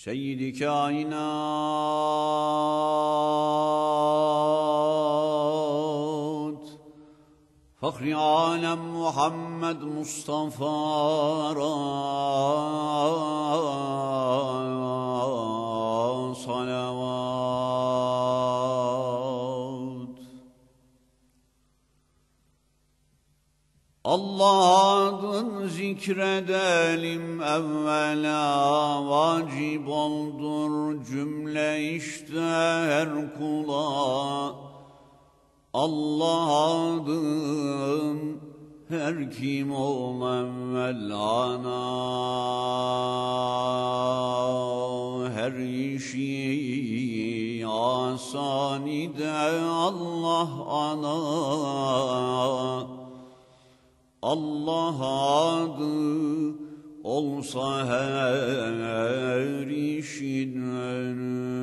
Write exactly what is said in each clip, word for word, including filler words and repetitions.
Seyyid-i kainat, Fahri alem Muhammed Mustafa salavat. Allah adın zikredelim evvela, vacip oldur cümle işte her kula. Allah adın her kim ol evvel ana, her işi asanide Allah ana. Allah adı olsa her işin önü.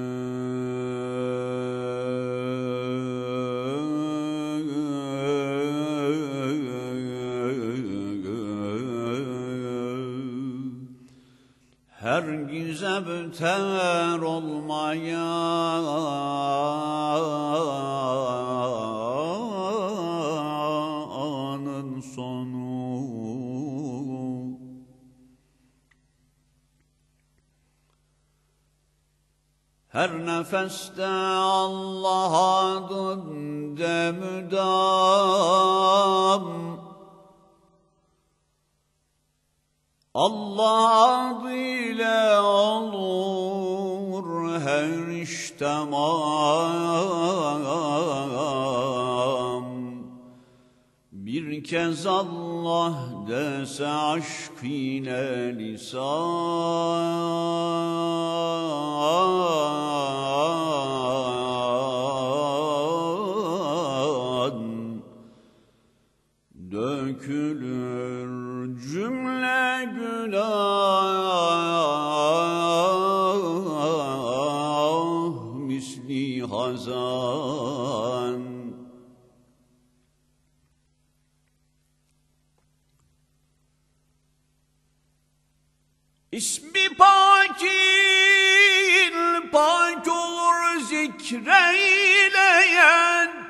Hergize beter olmayanın sonu. Her nefeste Allah adında müdam, Allah adıyla olur her iş tamam. Bir kez Allah dese aşk ile lisan, dökülür cümle günah misli hazan. İsmi pakin pak olur zikreyleyen,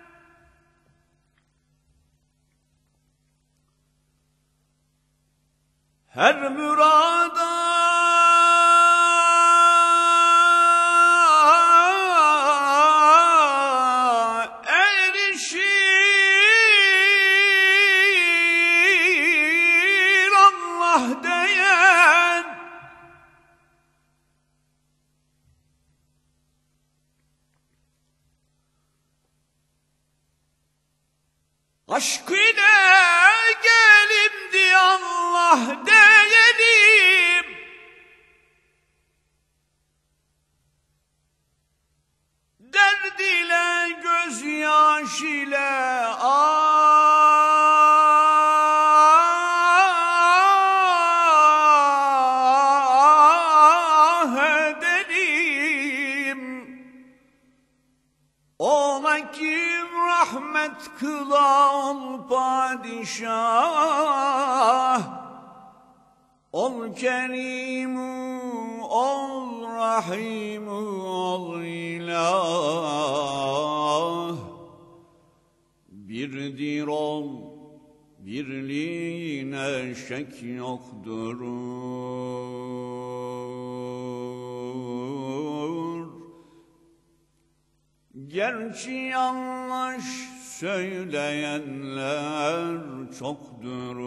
her mürada erişir Allah diyen. Aşk ile gelimdi Allah diyelim, derd ile gözyaş ile ah edelim. Ola kim rahmet kıla ol padişah, ol kerimu, ol rahimu, ol ilah. Birdir ol, birliğine şek yoktur. Gerçi yanlış söyleyenler çoktur.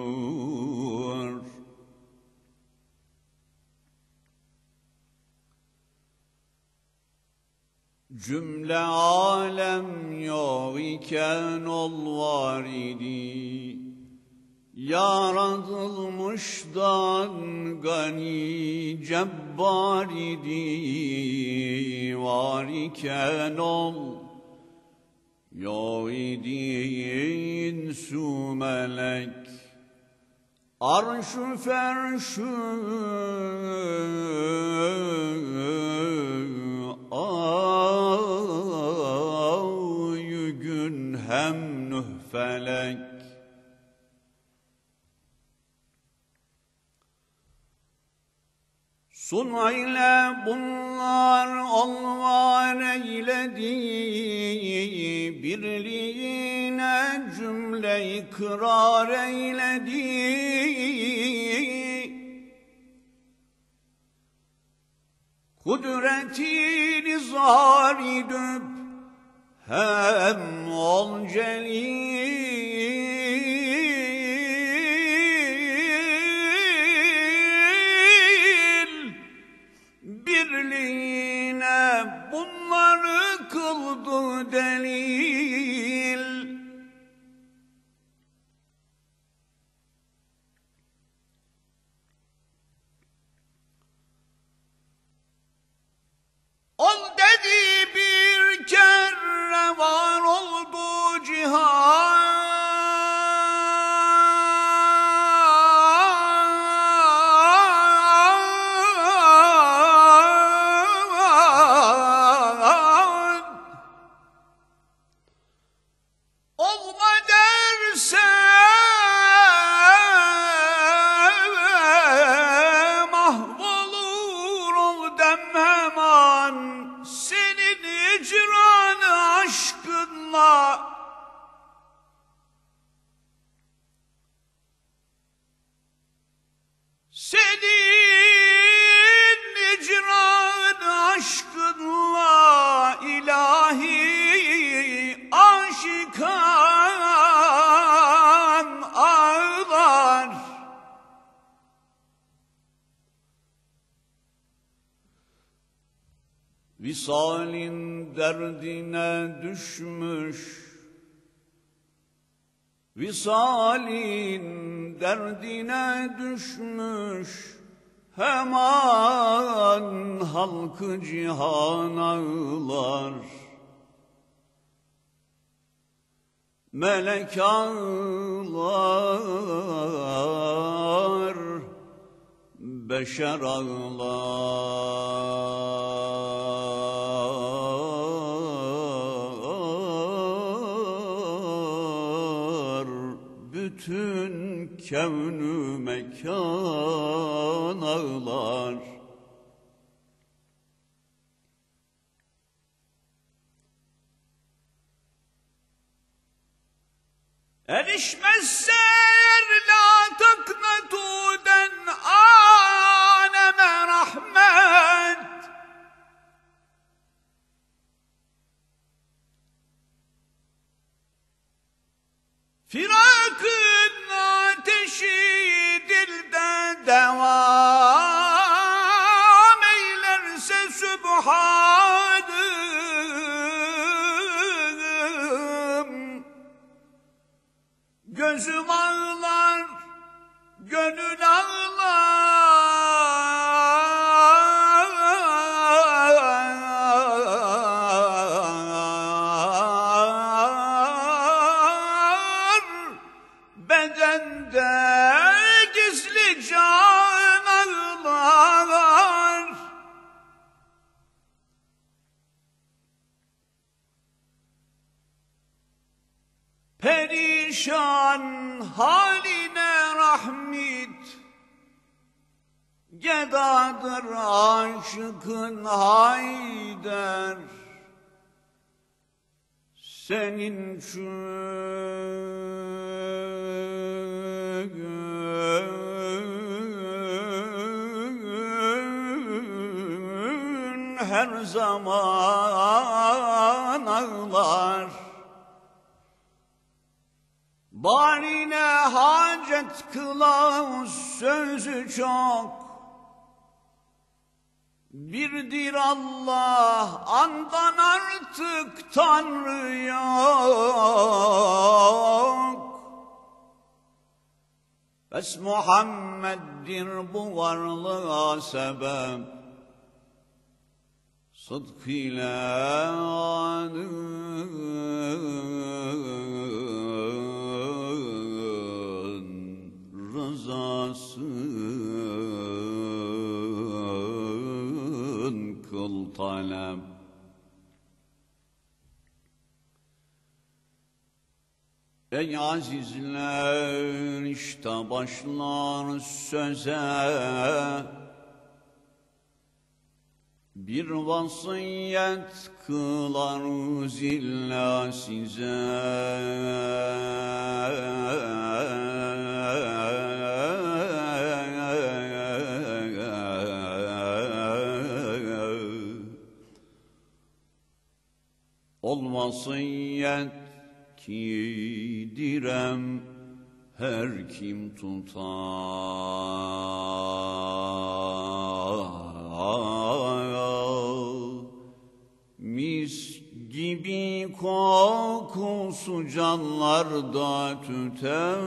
Cümle alem yok iken ol var idi, yaratılmıştan gani cebbar idi. Var iken ol, yok idi insu melek, arş-ı ferş-ü ay gün hem nuh felek. Sun ile bunlar olvar eyledi, birliğine cümle ikrar eyledi. Kudretini zar edip hem ol celil, birliğine bunları kıldı delil. Ol dedi bir kere var oldu cihan, olma derse mahvolur, ol demem an senin icranı aşkınla. Senin icranı aşkınla ilahi aşikan ağlar. Visalin derdine düşmüş, visalin derdine düşmüş, hemen halkı cihan ağlar. Melek ağlar, beşer ağlar, bütün kevnü mekan ağlar. Erişmezse la taknatuden aneme rahmet, firakın ateşi dilde devam eylerse sübhadım. Gözüm ağlar, gönül ağlar, bedende gizli can ağlar. Perişan haline rahmet, gedadır aşıkın Haydar. Senin için her zaman ağlar. Barine hacet kılavuz sözü çok, birdir Allah andan artık Tanrı yok. Bes Muhammed'dir bu varlığa sebep, sıdk ile rızasın kıl talep. Ey azizler, işte başlar söze, Bir vasiyet kılarız illa size, ol vasiyet ki direm her kim tutar. Mis gibi kokusu canlarda tüter,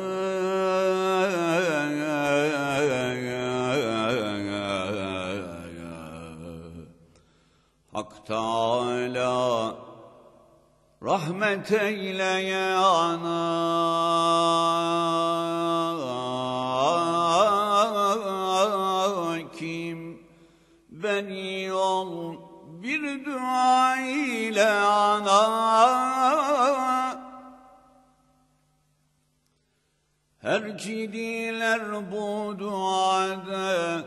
Hak Teâlâ rahmet eyleye ana, kim beni ol bir dua ile ana, her ki diler bu duada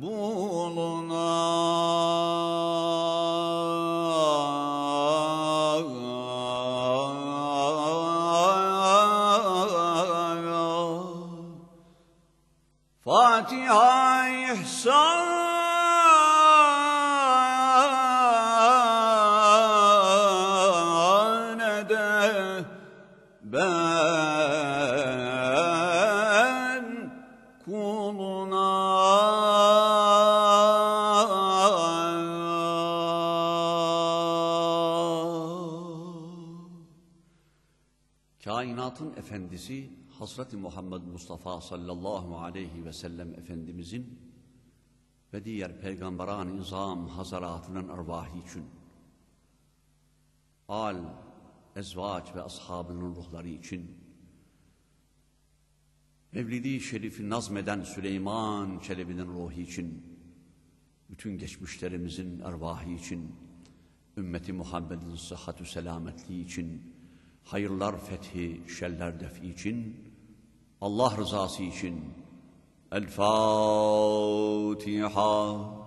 bulunar. Fatiha ihsan ede ben kuluna. Kainatın efendisi Hazreti Muhammed Mustafa sallallahu aleyhi ve sellem Efendimizin ve diğer peygamberan-ı izam hazaratının ervahı için, al, ezvaç ve ashabının ruhları için, Mevlid-i Şerif'i nazmeden Süleyman Çelebi'nin ruhu için, bütün geçmişlerimizin ervahı için, ümmeti Muhammed'in sıhhatü selametliği için, hayırlar fethi, şerler defi için, Allah rızası için El Fatiha.